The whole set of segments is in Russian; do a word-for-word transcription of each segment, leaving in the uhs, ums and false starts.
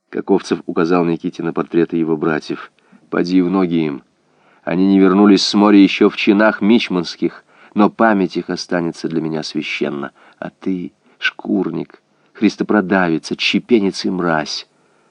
Каковцев указал Никите на портреты его братьев. «Поди в ноги им. Они не вернулись с моря еще в чинах мичманских, но память их останется для меня священна. А ты, шкурник, христопродавец, отщепенец и мразь».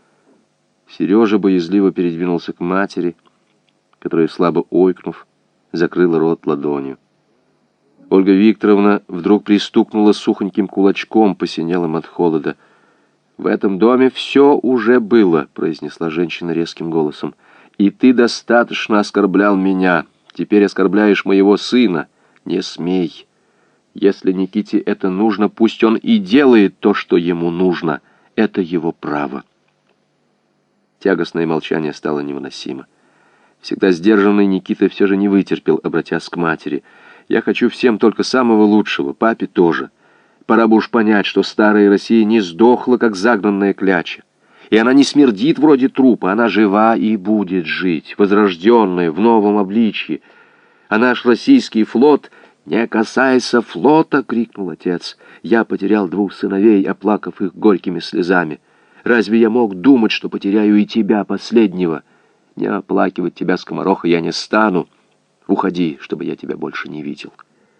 Сережа боязливо передвинулся к матери, которая, слабо ойкнув, закрыла рот ладонью. Ольга Викторовна вдруг пристукнула сухоньким кулачком, посинелым от холода. «В этом доме все уже было», — произнесла женщина резким голосом. «И ты достаточно оскорблял меня. Теперь оскорбляешь моего сына. Не смей. Если Никите это нужно, пусть он и делает то, что ему нужно. Это его право». Тягостное молчание стало невыносимо. Всегда сдержанный Никита все же не вытерпел, обратясь к матери. «Я хочу всем только самого лучшего, папе тоже. Пора бы уж понять, что старая Россия не сдохла, как загнанная кляча. И она не смердит вроде трупа, она жива и будет жить, возрожденная в новом обличье. А наш российский флот...» «Не касайся флота!» — крикнул отец. «Я потерял двух сыновей, оплакав их горькими слезами. Разве я мог думать, что потеряю и тебя, последнего? Не оплакивать тебя, скомороха, я не стану. Уходи, чтобы я тебя больше не видел».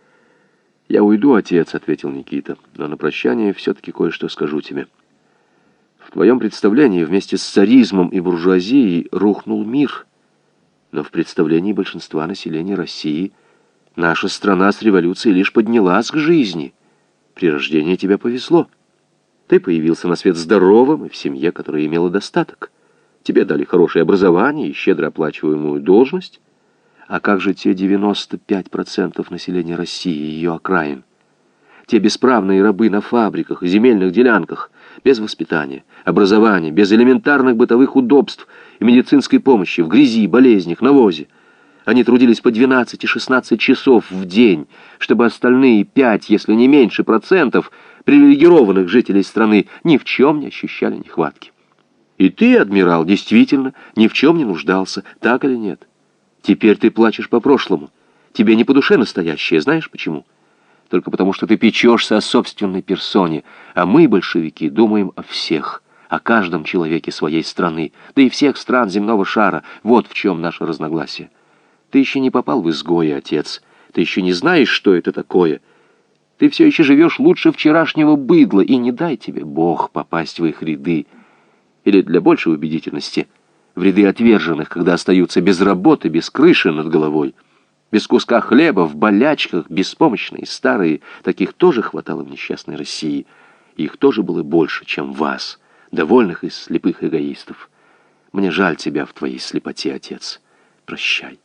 «Я уйду, отец», — ответил Никита, «но на прощание все-таки кое-что скажу тебе. В твоем представлении вместе с царизмом и буржуазией рухнул мир, но в представлении большинства населения России наша страна с революцией лишь поднялась к жизни. При рождении тебе повезло. Ты появился на свет здоровым и в семье, которая имела достаток. Тебе дали хорошее образование и щедро оплачиваемую должность. А как же те девяносто пять процентов населения России и ее окраин? Те бесправные рабы на фабриках и земельных делянках, без воспитания, образования, без элементарных бытовых удобств и медицинской помощи, в грязи, болезнях, навозе. Они трудились по двенадцать и шестнадцать часов в день, чтобы остальные пять, если не меньше процентов привилегированных жителей страны ни в чем не ощущали нехватки. И ты, адмирал, действительно ни в чем не нуждался, так или нет? Теперь ты плачешь по прошлому. Тебе не по душе настоящее, знаешь почему? Только потому, что ты печешься о собственной персоне, а мы, большевики, думаем о всех, о каждом человеке своей страны, да и всех стран земного шара. Вот в чем наше разногласие. Ты еще не попал в изгои, отец. Ты еще не знаешь, что это такое. Ты все еще живешь лучше вчерашнего быдла, и не дай тебе Бог попасть в их ряды. Или для большей убедительности, в ряды отверженных, когда остаются без работы, без крыши над головой, без куска хлеба, в болячках, беспомощные, старые. Таких тоже хватало в несчастной России. Их тоже было больше, чем вас, довольных и слепых эгоистов. Мне жаль тебя в твоей слепоте, отец. Прощай.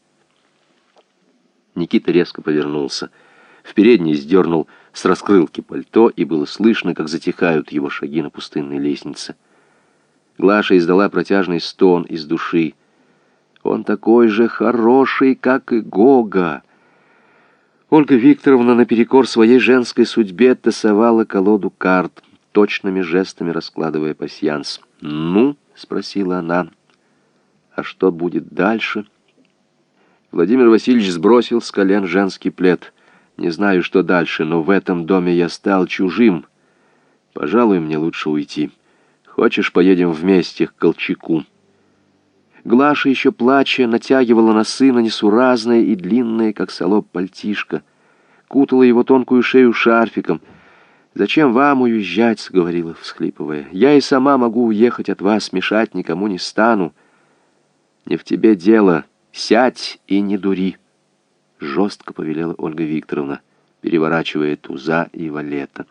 Никита резко повернулся. В передней сдернул с раскрылки пальто, и было слышно, как затихают его шаги на пустынной лестнице. Глаша издала протяжный стон из души. «Он такой же хороший, как и Гога!» Ольга Викторовна наперекор своей женской судьбе тасовала колоду карт, точными жестами раскладывая пасьянс. «Ну?» — спросила она. «А что будет дальше?» Владимир Васильевич сбросил с колен женский плед. «Не знаю, что дальше, но в этом доме я стал чужим. Пожалуй, мне лучше уйти. Хочешь, поедем вместе к Колчаку?» Глаша, еще плача, натягивала на сына несуразное и длинное, как солоб, пальтишко. Кутала его тонкую шею шарфиком. «Зачем вам уезжать?» — говорила, всхлипывая. «Я и сама могу уехать от вас, мешать никому не стану». «Не в тебе дело. Сядь и не дури», — жестко повелела Ольга Викторовна, переворачивая туза и валета.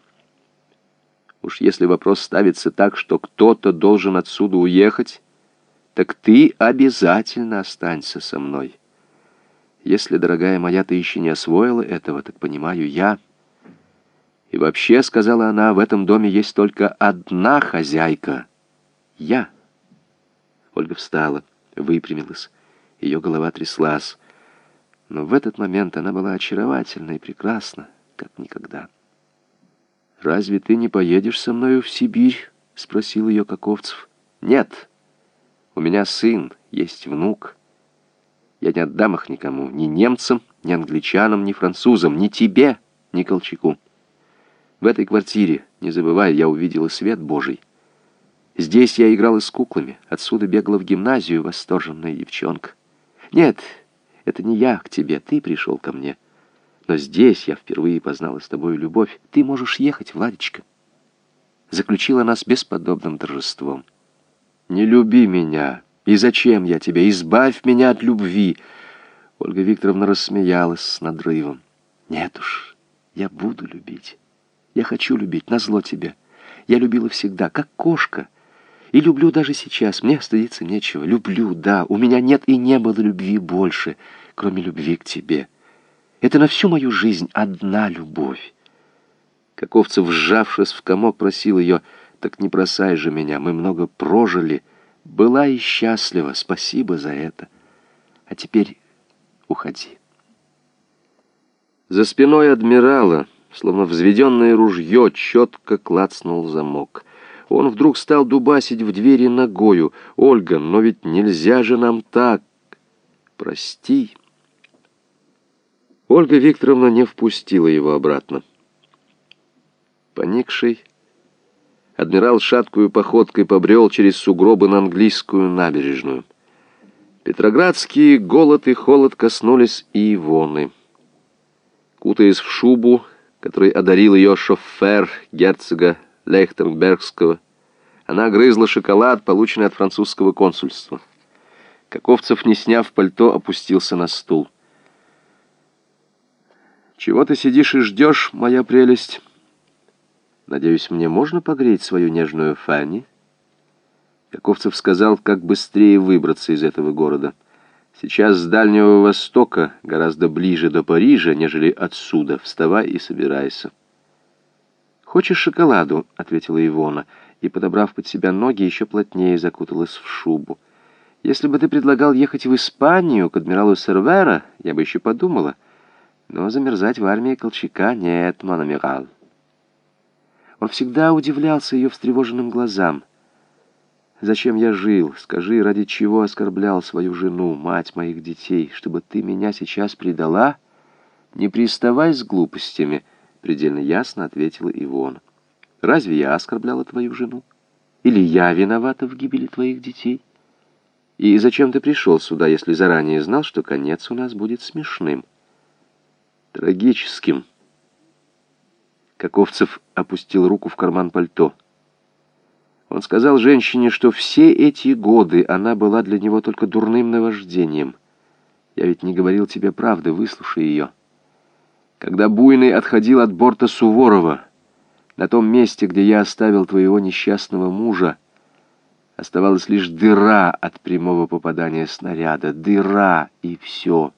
«Уж если вопрос ставится так, что кто-то должен отсюда уехать, так ты обязательно останься со мной. Если, дорогая моя, ты еще не освоила этого, так понимаю я. И вообще, — сказала она, — в этом доме есть только одна хозяйка — я». Ольга встала, выпрямилась. Ее голова тряслась. Но в этот момент она была очаровательна и прекрасна, как никогда. «Разве ты не поедешь со мною в Сибирь?» — спросил ее Каковцев. «Нет. У меня сын, есть внук. Я не отдам их никому, ни немцам, ни англичанам, ни французам, ни тебе, ни Колчаку. В этой квартире, не забывай, я увидела свет Божий. Здесь я играла с куклами, отсюда бегала в гимназию, восторженная девчонка. Нет, это не я к тебе, ты пришел ко мне. Но здесь я впервые познала с тобой любовь. Ты можешь ехать, Владечка. Заключила нас бесподобным торжеством. Не люби меня. И зачем я тебе? Избавь меня от любви. Ольга Викторовна рассмеялась с надрывом. Нет уж, я буду любить. Я хочу любить, назло тебе. Я любила всегда, как кошка. И люблю даже сейчас. Мне стыдиться нечего. Люблю, да. У меня нет и не было любви больше, кроме любви к тебе. Это на всю мою жизнь одна любовь. Каковцев, сжавшись в комок, просил ее: так не бросай же меня, мы много прожили. Была и счастлива, спасибо за это. А теперь уходи. За спиной адмирала, словно взведенное ружье, четко клацнул замок. Он вдруг стал дубасить в двери ногою. «Ольга, но ведь нельзя же нам так! Прости!» Ольга Викторовна не впустила его обратно. Поникший, адмирал шаткую походкой побрел через сугробы на английскую набережную. Петроградские голод и холод коснулись и Ивоны. Кутаясь в шубу, которой одарил ее шофер герцога Лейхтенбергского, она грызла шоколад, полученный от французского консульства. Каковцев, не сняв пальто, опустился на стул. «Чего ты сидишь и ждешь, моя прелесть? Надеюсь, мне можно погреть свою нежную Фанни?» Каковцев сказал, как быстрее выбраться из этого города. «Сейчас с Дальнего Востока гораздо ближе до Парижа, нежели отсюда. Вставай и собирайся». «Хочешь шоколаду?» — ответила Ивона, и, подобрав под себя ноги, еще плотнее закуталась в шубу. «Если бы ты предлагал ехать в Испанию к адмиралу Сервера, я бы еще подумала. Но замерзать в армии Колчака нет, мон амирал». Он всегда удивлялся ее встревоженным глазам. «Зачем я жил? Скажи, ради чего оскорблял свою жену, мать моих детей, чтобы ты меня сейчас предала? Не приставай с глупостями», — предельно ясно ответила Ивона. «Разве я оскорбляла твою жену? Или я виновата в гибели твоих детей? И зачем ты пришел сюда, если заранее знал, что конец у нас будет смешным?» «Трагическим». Каковцев опустил руку в карман пальто. Он сказал женщине, что все эти годы она была для него только дурным наваждением. «Я ведь не говорил тебе правды, выслушай ее. Когда Буйный отходил от борта Суворова, на том месте, где я оставил твоего несчастного мужа, оставалась лишь дыра от прямого попадания снаряда. Дыра, и все.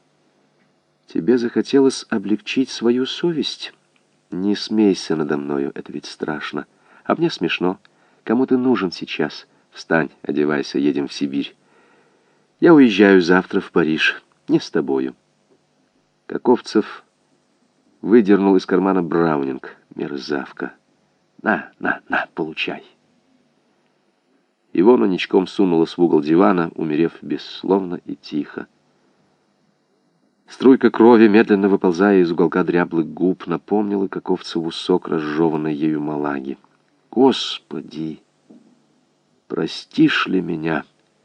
Тебе захотелось облегчить свою совесть? Не смейся надо мною, это ведь страшно. А мне смешно. Кому ты нужен сейчас? Встань, одевайся, едем в Сибирь. Я уезжаю завтра в Париж. Не с тобою». Каковцев выдернул из кармана браунинг. Мерзавка. На, на, на, получай. Ивона ничком сунулась в угол дивана, умерев бессловно и тихо. Струйка крови, медленно выползая из уголка дряблых губ, напомнила Каковцеву сок разжеванной ею малаги. «Господи, простишь ли меня?»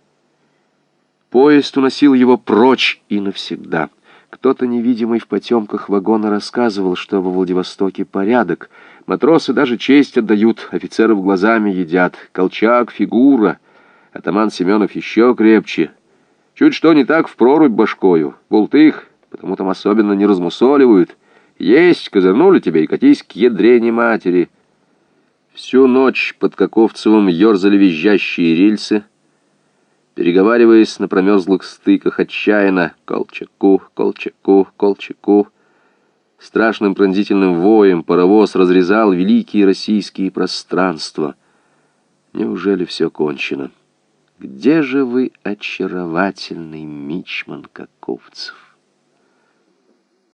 Поезд уносил его прочь и навсегда. Кто-то, невидимый в потемках вагона, рассказывал, что во Владивостоке порядок. Матросы даже честь отдают, офицеров глазами едят. Колчак — фигура. Атаман Семенов еще крепче. Чуть что не так, в прорубь башкою. Бултых, потому там особенно не размусоливают. Есть, козырнули тебя и катись к ядрене матери. Всю ночь под Каковцевым ерзали визжащие рельсы, переговариваясь на промерзлых стыках отчаянно: «Колчаку, Колчаку, Колчаку». Страшным пронзительным воем паровоз разрезал великие российские пространства. Неужели все кончено? Где же вы, очаровательный мичман Каковцев?